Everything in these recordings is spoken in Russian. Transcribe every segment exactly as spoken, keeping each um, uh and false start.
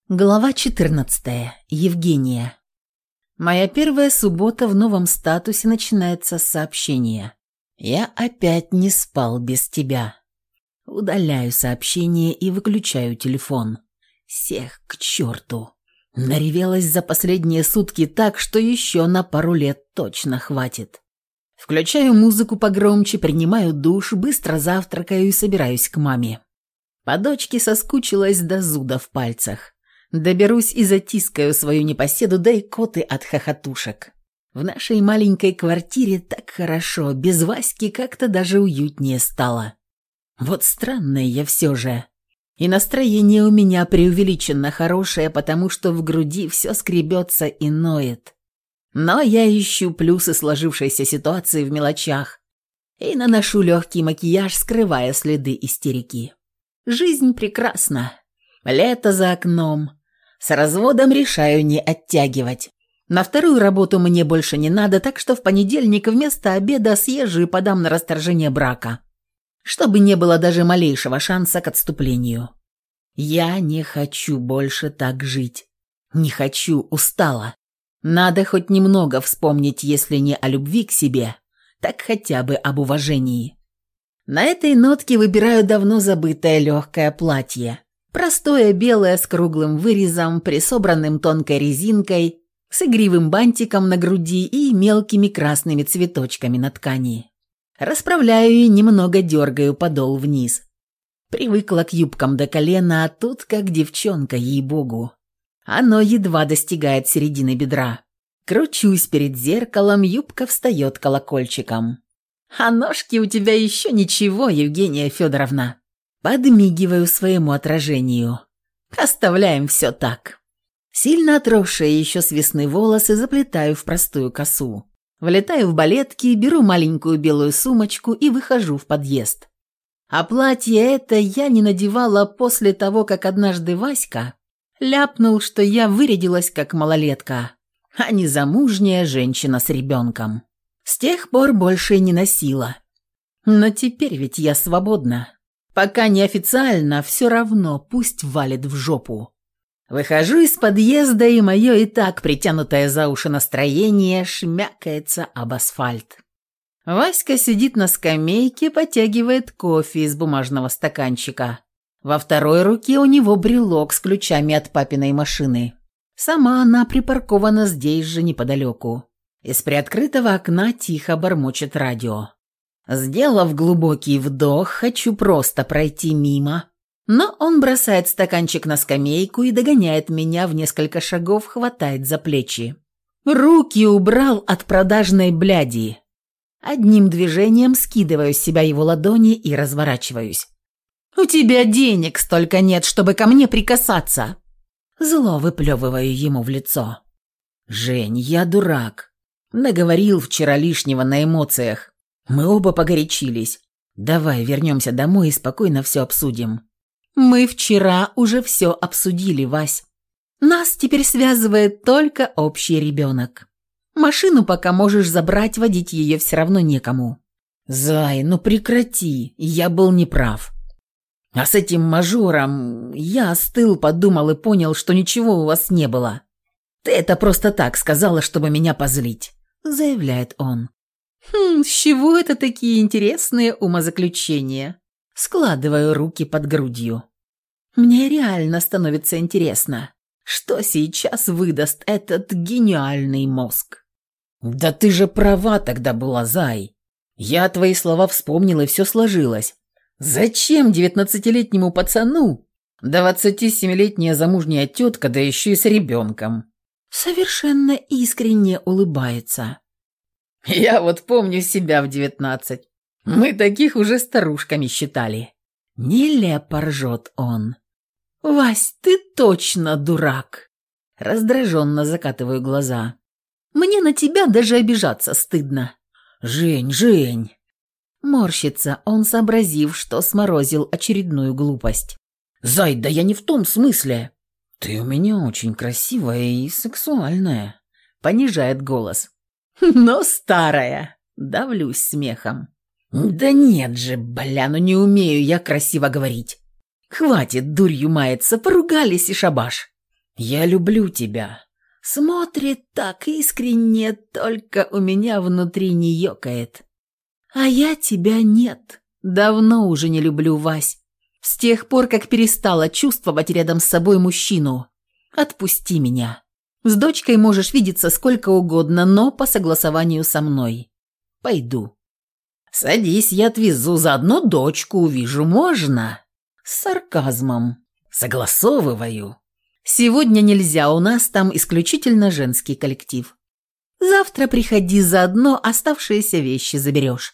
Глава четырнадцатая. Евгения. Моя первая суббота в новом статусе начинается с сообщения. «Я опять не спал без тебя». Удаляю сообщение и выключаю телефон. Всех к черту. Наревелась за последние сутки так, что еще на пару лет точно хватит. Включаю музыку погромче, принимаю душ, быстро завтракаю и собираюсь к маме. По дочке соскучилась до зуда в пальцах. Доберусь и затискаю свою непоседу, да и коты от хохотушек. В нашей маленькой квартире так хорошо, без Васьки как-то даже уютнее стало. Вот странная я все же. И настроение у меня преувеличенно хорошее, потому что в груди все скребется и ноет. Но я ищу плюсы сложившейся ситуации в мелочах и наношу легкий макияж, скрывая следы истерики. Жизнь прекрасна. Лето за окном. С разводом решаю не оттягивать. На вторую работу мне больше не надо, так что в понедельник вместо обеда съезжу и подам на расторжение брака, чтобы не было даже малейшего шанса к отступлению. Я не хочу больше так жить. Не хочу, устала. Надо хоть немного вспомнить, если не о любви к себе, так хотя бы об уважении. На этой нотке выбираю давно забытое легкое платье. Простое белое с круглым вырезом, присобранным тонкой резинкой, с игривым бантиком на груди и мелкими красными цветочками на ткани. Расправляю и немного дергаю подол вниз. Привыкла к юбкам до колена, а тут как девчонка, ей-богу. Оно едва достигает середины бедра. Кручусь перед зеркалом, юбка встает колокольчиком. «А ножки у тебя еще ничего, Евгения Федоровна». Подмигиваю своему отражению. Оставляем все так. Сильно отросшие еще с весны волосы заплетаю в простую косу. Влетаю в балетки, беру маленькую белую сумочку и выхожу в подъезд. А платье это я не надевала после того, как однажды Васька ляпнул, что я вырядилась как малолетка, а не замужняя женщина с ребенком. С тех пор больше не носила. Но теперь ведь я свободна. Пока неофициально, все равно пусть валит в жопу. Выхожу из подъезда, и мое и так притянутое за уши настроение шмякается об асфальт. Васька сидит на скамейке, потягивает кофе из бумажного стаканчика. Во второй руке у него брелок с ключами от папиной машины. Сама она припаркована здесь же неподалеку. Из приоткрытого окна тихо бормочет радио. Сделав глубокий вдох, хочу просто пройти мимо, но он бросает стаканчик на скамейку и догоняет меня в несколько шагов, хватает за плечи. Руки убрал от продажной бляди. Одним движением скидываю с себя его ладони и разворачиваюсь. «У тебя денег столько нет, чтобы ко мне прикасаться!» Зло выплевываю ему в лицо. «Жень, я дурак. Наговорил вчера лишнего на эмоциях. Мы оба погорячились. Давай вернемся домой и спокойно все обсудим». «Мы вчера уже все обсудили, Вась. Нас теперь связывает только общий ребенок. Машину пока можешь забрать, водить ее все равно некому». «Зай, ну прекрати, я был неправ. А с этим мажором я остыл, подумал и понял, что ничего у вас не было. Ты это просто так сказала, чтобы меня позлить», — заявляет он. «Хм, с чего это такие интересные умозаключения?» Складываю руки под грудью. Мне реально становится интересно, что сейчас выдаст этот гениальный мозг. «Да ты же права тогда была, Зай. Я твои слова вспомнил, и все сложилось. Зачем девятнадцатилетнему пацану двадцатисемилетняя замужняя тетка, да еще и с ребенком?» Совершенно искренне улыбается. «Я вот помню себя в девятнадцать. Мы таких уже старушками считали». Нелепо ржет он. «Вась, ты точно дурак!» Раздраженно закатываю глаза. «Мне на тебя даже обижаться стыдно». «Жень, Жень!» Морщится он, сообразив, что сморозил очередную глупость. «Зай, да я не в том смысле. Ты у меня очень красивая и сексуальная», понижает голос. «Но старая!» Давлюсь смехом. «Да нет же, бля, ну не умею я красиво говорить. Хватит дурью маяться, поругались и шабаш. «Я люблю тебя». Смотрит так искренне, только у меня внутри не ёкает. А я тебя нет. Давно уже не люблю, Вась. С тех пор, как перестала чувствовать рядом с собой мужчину. Отпусти меня. С дочкой можешь видеться сколько угодно, но по согласованию со мной. Пойду. Садись, я отвезу, заодно дочку увижу, можно? С сарказмом. Согласовываю. Сегодня нельзя, у нас там исключительно женский коллектив. Завтра приходи, заодно оставшиеся вещи заберешь.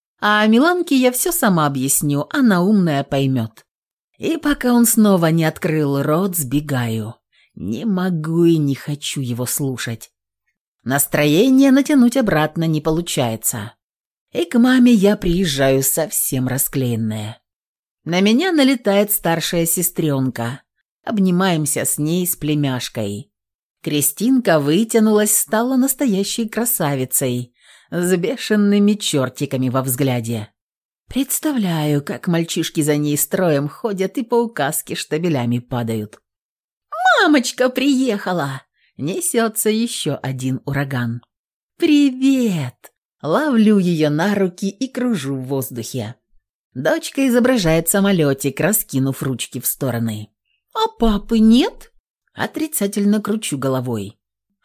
А Миланке я все сама объясню, она умная поймет. И пока он снова не открыл рот, сбегаю. Не могу и не хочу его слушать. Настроение натянуть обратно не получается. И к маме я приезжаю совсем расклеенная. На меня налетает старшая сестренка. Обнимаемся с ней, с племяшкой. Кристинка вытянулась, стала настоящей красавицей, с бешеными чертиками во взгляде. Представляю, как мальчишки за ней строем ходят и по указке штабелями падают. «Мамочка приехала!» Несется еще один ураган. «Привет!» Ловлю ее на руки и кружу в воздухе. Дочка изображает самолетик, раскинув ручки в стороны. «А папы нет?» Отрицательно кручу головой.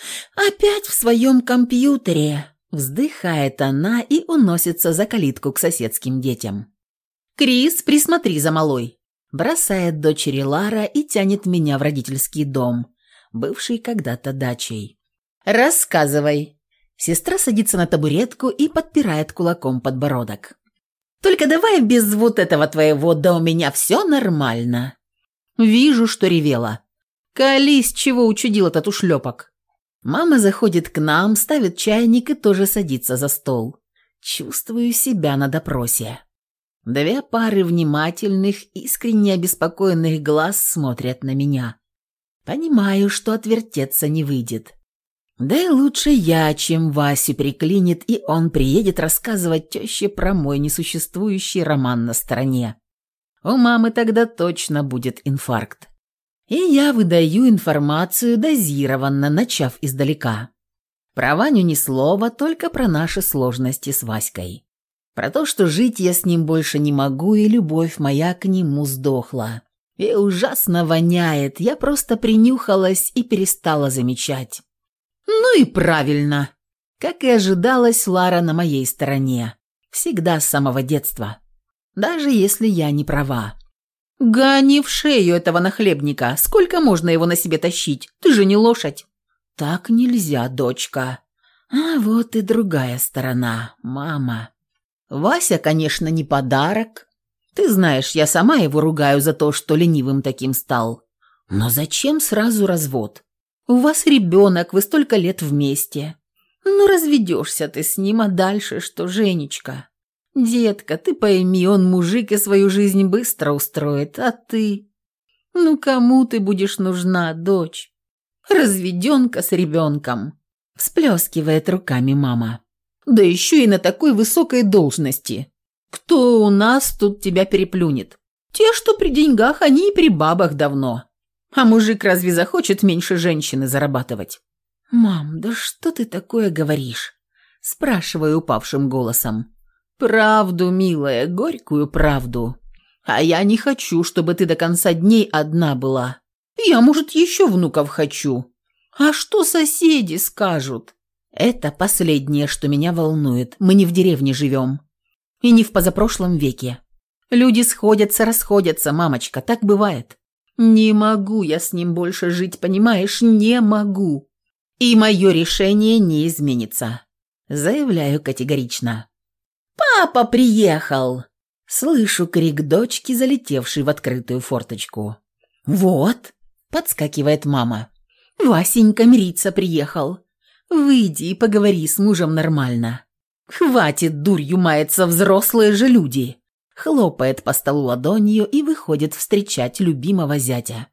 «Опять в своем компьютере!» Вздыхает она и уносится за калитку к соседским детям. «Крис, присмотри за малой!» Бросает дочери Лара и тянет меня в родительский дом, бывший когда-то дачей. «Рассказывай!» Сестра садится на табуретку и подпирает кулаком подбородок. «Только давай без вот этого твоего, да у меня все нормально!» Вижу, что ревела. «Колись, чего учудил этот ушлепок?» Мама заходит к нам, ставит чайник и тоже садится за стол. Чувствую себя на допросе. Две пары внимательных, искренне обеспокоенных глаз смотрят на меня. Понимаю, что отвертеться не выйдет. Да и лучше я, чем Васю переклинит, и он приедет рассказывать теще про мой несуществующий роман на стороне. У мамы тогда точно будет инфаркт. И я выдаю информацию дозированно, начав издалека. Про Ваню ни слова, только про наши сложности с Васькой. Про то, что жить я с ним больше не могу, и любовь моя к нему сдохла. И ужасно воняет, я просто принюхалась и перестала замечать. Ну и правильно. Как и ожидалось, Лара на моей стороне. Всегда с самого детства. Даже если я не права. «Гони в шею этого нахлебника. Сколько можно его на себе тащить? Ты же не лошадь». «Так нельзя, дочка». А вот и другая сторона, мама. Вася, конечно, не подарок. Ты знаешь, я сама его ругаю за то, что ленивым таким стал. Но зачем сразу развод? У вас ребенок, вы столько лет вместе. Ну, разведешься ты с ним, а дальше что, Женечка? Детка, ты пойми, он мужик и свою жизнь быстро устроит, а ты... Ну, кому ты будешь нужна, дочь? Разведенка с ребенком. Всплескивает руками мама. Да еще и на такой высокой должности. Кто у нас тут тебя переплюнет? Те, что при деньгах, они и при бабах давно. А мужик разве захочет меньше женщины зарабатывать? «Мам, да что ты такое говоришь?» Спрашиваю упавшим голосом. «Правду, милая, горькую правду. А я не хочу, чтобы ты до конца дней одна была. Я, может, еще внуков хочу. А что соседи скажут?» Это последнее, что меня волнует. Мы не в деревне живем. И не в позапрошлом веке. Люди сходятся, расходятся, мамочка, так бывает. Не могу я с ним больше жить, понимаешь? Не могу. И мое решение не изменится. Заявляю категорично. «Папа приехал!» Слышу крик дочки, залетевшей в открытую форточку. «Вот!» – подскакивает мама. «Васенька мириться приехал. Выйди и поговори с мужем нормально. Хватит дурью маяться, взрослые же люди!» Хлопает по столу ладонью и выходит встречать любимого зятя.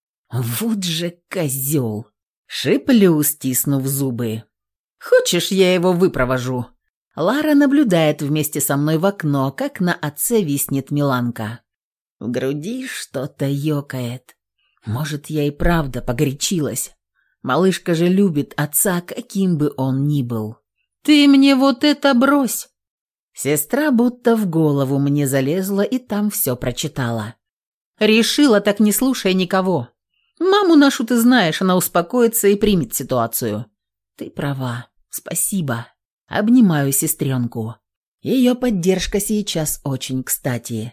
«Вот же козел!» – шиплю, стиснув зубы. «Хочешь, я его выпровожу?» Лара наблюдает вместе со мной в окно, как на отце виснет Миланка. В груди что-то ёкает. Может, я и правда погорячилась. Малышка же любит отца, каким бы он ни был. «Ты мне вот это брось!» Сестра будто в голову мне залезла и там все прочитала. «Решила, так не слушай никого. Маму нашу ты знаешь, она успокоится и примет ситуацию». «Ты права. Спасибо. Обнимаю сестренку. Ее поддержка сейчас очень кстати».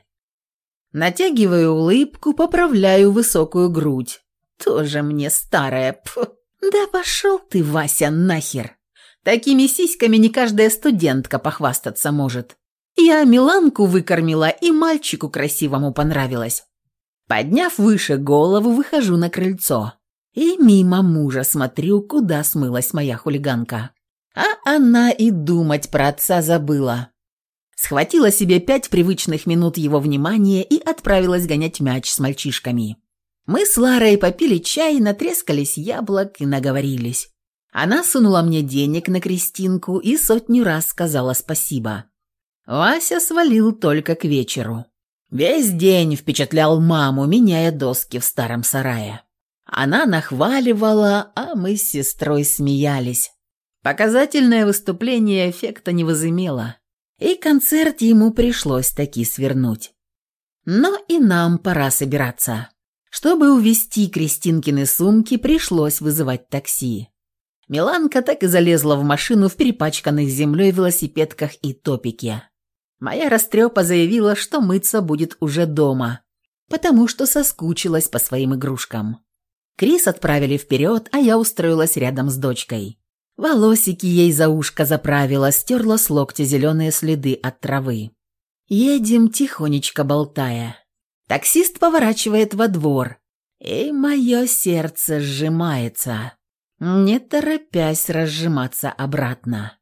Натягиваю улыбку, поправляю высокую грудь. Тоже мне старая. Пф. Да пошел ты, Вася, нахер. Такими сиськами не каждая студентка похвастаться может. Я Миланку выкормила, и мальчику красивому понравилось. Подняв выше голову, выхожу на крыльцо. И мимо мужа смотрю, куда смылась моя хулиганка. А она и думать про отца забыла. Схватила себе пять привычных минут его внимания и отправилась гонять мяч с мальчишками. Мы с Ларой попили чай, натрескались яблок и наговорились. Она сунула мне денег на Кристинку и сотню раз сказала спасибо. Вася свалил только к вечеру. Весь день впечатлял маму, меняя доски в старом сарае. Она нахваливала, а мы с сестрой смеялись. Показательное выступление эффекта не возымело. И концерт ему пришлось таки свернуть. Но и нам пора собираться. Чтобы увезти Кристинкины сумки, пришлось вызывать такси. Миланка так и залезла в машину в перепачканных землей велосипедках и топике. Моя растрепа заявила, что мыться будет уже дома, потому что соскучилась по своим игрушкам. Крис отправили вперед, а я устроилась рядом с дочкой. Волосики ей за ушко заправила, стерла с локтя зеленые следы от травы. Едем, тихонечко болтая. Таксист поворачивает во двор, и мое сердце сжимается, не торопясь разжиматься обратно.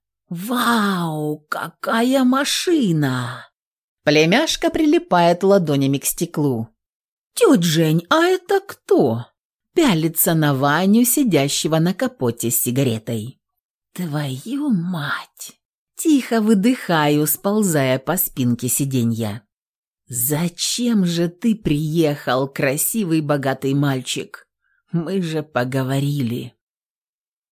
«Вау, какая машина!» Племяшка прилипает ладонями к стеклу. «Тетя Жень, а это кто?» Пялится на Ваню, сидящего на капоте с сигаретой. «Твою мать!» Тихо выдыхаю, сползая по спинке сиденья. «Зачем же ты приехал, красивый богатый мальчик? Мы же поговорили».